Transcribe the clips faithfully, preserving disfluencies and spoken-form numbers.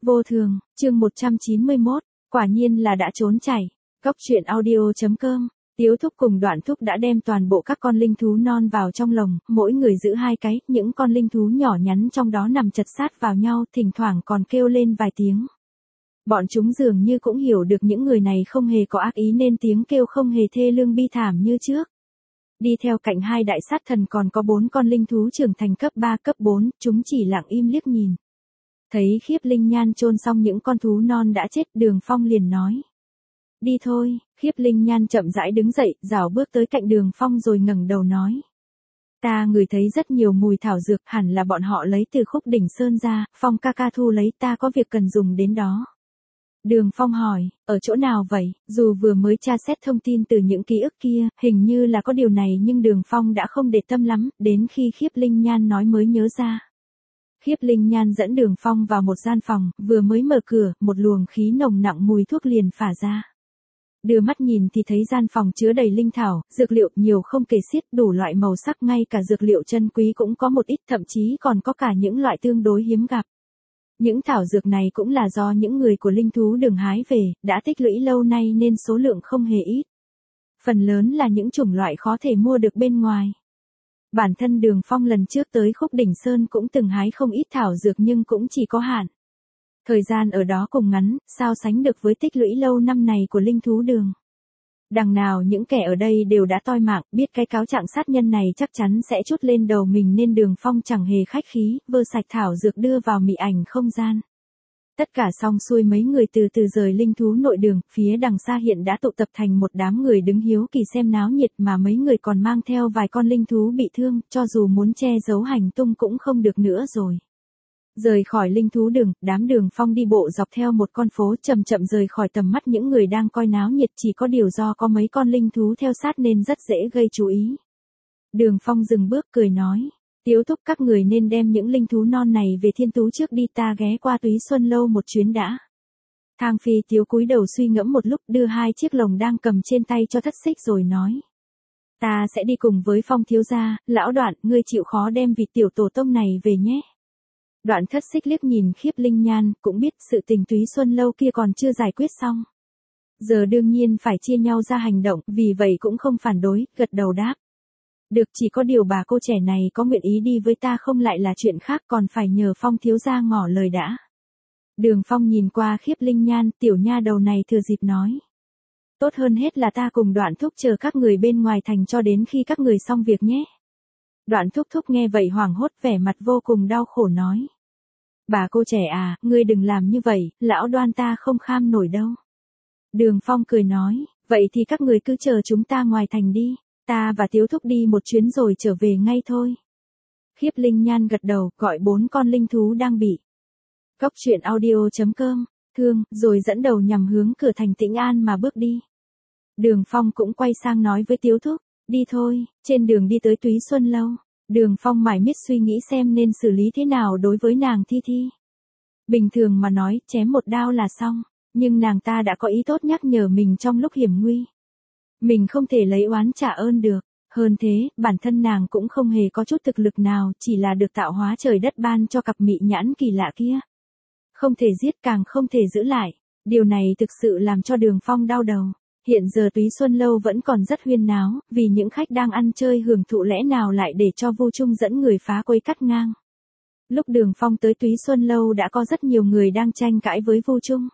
Vô thường, chương một trăm chín mươi mốt, quả nhiên là đã trốn chảy. Góc truyện audio.com, Tiếu Thúc cùng Đoạn Thúc đã đem toàn bộ các con linh thú non vào trong lồng, mỗi người giữ hai cái, những con linh thú nhỏ nhắn trong đó nằm chật sát vào nhau, thỉnh thoảng còn kêu lên vài tiếng. Bọn chúng dường như cũng hiểu được những người này không hề có ác ý nên tiếng kêu không hề thê lương bi thảm như trước. Đi theo cạnh hai đại sát thần còn có bốn con linh thú trưởng thành cấp ba cấp bốn, chúng chỉ lặng im liếc nhìn. Thấy Khiếp Linh Nhan chôn xong những con thú non đã chết, Đường Phong liền nói. Đi thôi. Khiếp Linh Nhan chậm rãi đứng dậy, rảo bước tới cạnh Đường Phong rồi ngẩng đầu nói. Ta ngửi thấy rất nhiều mùi thảo dược, hẳn là bọn họ lấy từ Khúc Đỉnh Sơn ra, Phong ca ca thu lấy, ta có việc cần dùng đến đó. Đường Phong hỏi, ở chỗ nào vậy? Dù vừa mới tra xét thông tin từ những ký ức kia, hình như là có điều này nhưng Đường Phong đã không để tâm lắm, đến khi Khiếp Linh Nhan nói mới nhớ ra. Khiếp Linh Nhan dẫn Đường Phong vào một gian phòng, vừa mới mở cửa, một luồng khí nồng nặng mùi thuốc liền phả ra. Đưa mắt nhìn thì thấy gian phòng chứa đầy linh thảo, dược liệu nhiều không kể xiết, đủ loại màu sắc, ngay cả dược liệu chân quý cũng có một ít, thậm chí còn có cả những loại tương đối hiếm gặp. Những thảo dược này cũng là do những người của linh thú đường hái về, đã tích lũy lâu nay nên số lượng không hề ít. Phần lớn là những chủng loại khó thể mua được bên ngoài. Bản thân Đường Phong lần trước tới Khúc Đỉnh Sơn cũng từng hái không ít thảo dược nhưng cũng chỉ có hạn. Thời gian ở đó cùng ngắn, sao sánh được với tích lũy lâu năm này của linh thú đường. Đằng nào những kẻ ở đây đều đã toi mạng, biết cái cáo trạng sát nhân này chắc chắn sẽ trút lên đầu mình nên Đường Phong chẳng hề khách khí, vơ sạch thảo dược đưa vào mị ảnh không gian. Tất cả xong xuôi, mấy người từ từ rời linh thú nội đường, phía đằng xa hiện đã tụ tập thành một đám người đứng hiếu kỳ xem náo nhiệt, mà mấy người còn mang theo vài con linh thú bị thương, cho dù muốn che giấu hành tung cũng không được nữa rồi. Rời khỏi linh thú đường, đám Đường Phong đi bộ dọc theo một con phố, chậm chậm rời khỏi tầm mắt những người đang coi náo nhiệt, chỉ có điều do có mấy con linh thú theo sát nên rất dễ gây chú ý. Đường Phong dừng bước cười nói, Tiếu Thúc, các người nên đem những linh thú non này về Thiên Tú trước đi, ta ghé qua Túy Xuân Lâu một chuyến đã. Thang Phi Tiếu cúi đầu suy ngẫm một lúc, đưa hai chiếc lồng đang cầm trên tay cho Thất Xích rồi nói. Ta sẽ đi cùng với Phong thiếu gia, lão Đoạn, ngươi chịu khó đem vịt tiểu tổ tông này về nhé. Đoạn Thất Xích liếc nhìn Khiếp Linh Nhan, cũng biết sự tình Túy Xuân Lâu kia còn chưa giải quyết xong. Giờ đương nhiên phải chia nhau ra hành động, vì vậy cũng không phản đối, gật đầu đáp. Được, chỉ có điều bà cô trẻ này có nguyện ý đi với ta không lại là chuyện khác, còn phải nhờ Phong thiếu gia ngỏ lời đã. Đường Phong nhìn qua Khiếp Linh Nhan, tiểu nha đầu này thừa dịp nói. Tốt hơn hết là ta cùng Đoạn Thúc chờ các người bên ngoài thành cho đến khi các người xong việc nhé. Đoạn Thúc Thúc nghe vậy hoảng hốt, vẻ mặt vô cùng đau khổ nói. Bà cô trẻ à, ngươi đừng làm như vậy, lão Đoan ta không kham nổi đâu. Đường Phong cười nói, vậy thì các người cứ chờ chúng ta ngoài thành đi, ta và Tiếu Thúc đi một chuyến rồi trở về ngay thôi. Khiếp Linh Nhan gật đầu, gọi bốn con linh thú đang bị. Góc truyện audio.com, thương, rồi dẫn đầu nhằm hướng cửa thành Tĩnh An mà bước đi. Đường Phong cũng quay sang nói với Tiếu Thúc, đi thôi. Trên đường đi tới Túy Xuân Lâu, Đường Phong mải miết suy nghĩ xem nên xử lý thế nào đối với nàng Thi Thi. Bình thường mà nói, chém một đao là xong, nhưng nàng ta đã có ý tốt nhắc nhở mình trong lúc hiểm nguy. Mình không thể lấy oán trả ơn được, hơn thế, bản thân nàng cũng không hề có chút thực lực nào, chỉ là được tạo hóa trời đất ban cho cặp mị nhãn kỳ lạ kia. Không thể giết, càng không thể giữ lại, điều này thực sự làm cho Đường Phong đau đầu. Hiện giờ Túy Xuân Lâu vẫn còn rất huyên náo, vì những khách đang ăn chơi hưởng thụ lẽ nào lại để cho Vu Trung dẫn người phá quấy cắt ngang. Lúc Đường Phong tới Túy Xuân Lâu đã có rất nhiều người đang tranh cãi với Vu Trung.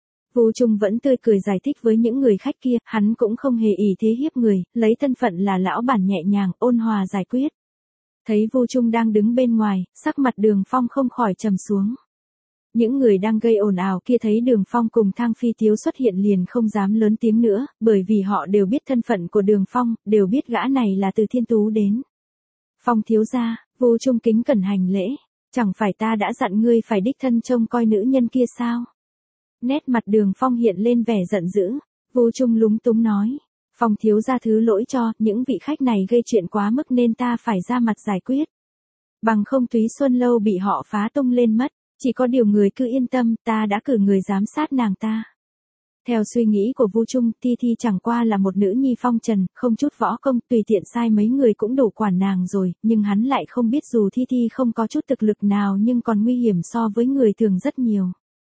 Vu Trung vẫn tươi cười giải thích với những người khách kia, hắn cũng không hề ỷ thế hiếp người, lấy thân phận là lão bản nhẹ nhàng, ôn hòa giải quyết. Thấy Vu Trung đang đứng bên ngoài, sắc mặt Đường Phong không khỏi trầm xuống. Những người đang gây ồn ào kia thấy Đường Phong cùng Thang Phi Tiếu xuất hiện liền không dám lớn tiếng nữa, bởi vì họ đều biết thân phận của Đường Phong, đều biết gã này là từ Thiên Tú đến. Phong thiếu gia, Vu Trung kính cẩn hành lễ, chẳng phải ta đã dặn ngươi phải đích thân trông coi nữ nhân kia sao? Nét mặt Đường Phong hiện lên vẻ giận dữ, Vu Trung lúng túng nói, Phong thiếu gia thứ lỗi cho, những vị khách này gây chuyện quá mức nên ta phải ra mặt giải quyết. Bằng không Túy Xuân Lâu bị họ phá tung lên mất. Chỉ có điều người cứ yên tâm, ta đã cử người giám sát nàng ta. Theo suy nghĩ của Vu Trung, Thi Thi chẳng qua là một nữ nhi phong trần, không chút võ công, tùy tiện sai mấy người cũng đủ quản nàng rồi, nhưng hắn lại không biết dù Thi Thi không có chút thực lực nào nhưng còn nguy hiểm so với người thường rất nhiều.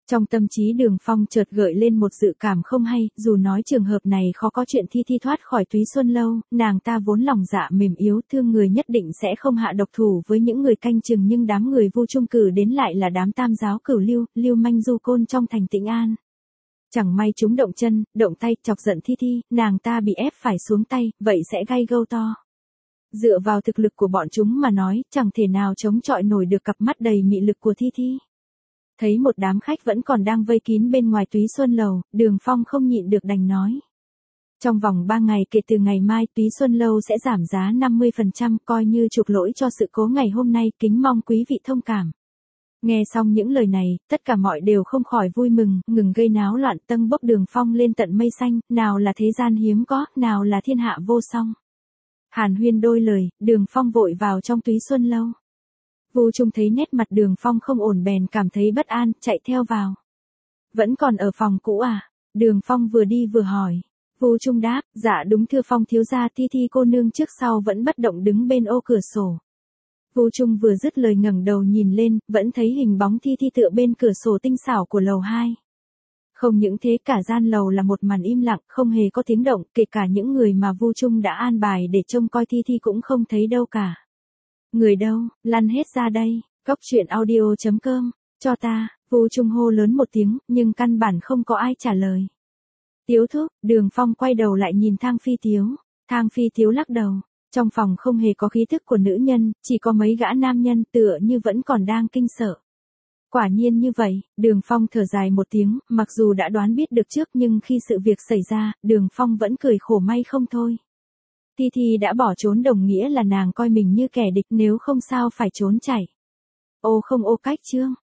Trong tâm trí Đường Phong chợt gợi lên một dự cảm không hay, dù nói trường hợp này khó có chuyện Thi Thi thoát khỏi Túy Xuân Lâu, nàng ta vốn lòng dạ mềm yếu thương người nhất định sẽ không hạ độc thủ với những người canh chừng, nhưng đám người Vu Trung cử đến lại là đám tam giáo cửu lưu, lưu manh du côn trong thành Tĩnh An. Chẳng may chúng động chân, động tay, chọc giận Thi Thi, nàng ta bị ép phải xuống tay, vậy sẽ gây gâu to. Dựa vào thực lực của bọn chúng mà nói, chẳng thể nào chống chọi nổi được cặp mắt đầy mị lực của Thi Thi. Thấy một đám khách vẫn còn đang vây kín bên ngoài Túy Xuân Lầu, Đường Phong không nhịn được đành nói. Trong vòng ba ngày kể từ ngày mai Túy Xuân Lâu sẽ giảm giá năm mươi phần trăm, coi như chuộc lỗi cho sự cố ngày hôm nay, kính mong quý vị thông cảm. Nghe xong những lời này, tất cả mọi đều không khỏi vui mừng, ngừng gây náo loạn, tâng bốc Đường Phong lên tận mây xanh, nào là thế gian hiếm có, nào là thiên hạ vô song. Hàn huyên đôi lời, Đường Phong vội vào trong Túy Xuân Lâu. Vu Trung thấy nét mặt Đường Phong không ổn bèn cảm thấy bất an, chạy theo vào. Vẫn còn ở phòng cũ à? Đường Phong vừa đi vừa hỏi. Vu Trung đáp, dạ đúng thưa Phong thiếu gia. Thi Thi cô nương trước sau vẫn bất động đứng bên ô cửa sổ. Vu Trung vừa dứt lời ngẩng đầu nhìn lên, vẫn thấy hình bóng Thi Thi tựa bên cửa sổ tinh xảo của lầu hai. Không những thế, cả gian lầu là một màn im lặng, không hề có tiếng động, kể cả những người mà Vu Trung đã an bài để trông coi Thi Thi cũng không thấy đâu cả. Người đâu, lăn hết ra đây, cốc truyện audio chấm com, cho ta, Vu Trung hô lớn một tiếng, nhưng căn bản không có ai trả lời. Tiếu thúc, Đường Phong quay đầu lại nhìn Thang Phi Tiếu, Thang Phi Tiếu lắc đầu, trong phòng không hề có khí thức của nữ nhân, chỉ có mấy gã nam nhân tựa như vẫn còn đang kinh sợ. Quả nhiên như vậy, Đường Phong thở dài một tiếng, mặc dù đã đoán biết được trước nhưng khi sự việc xảy ra, Đường Phong vẫn cười khổ may không thôi. Thi Thi đã bỏ trốn đồng nghĩa là nàng coi mình như kẻ địch, nếu không sao phải trốn chạy. Ô không ô cách chương.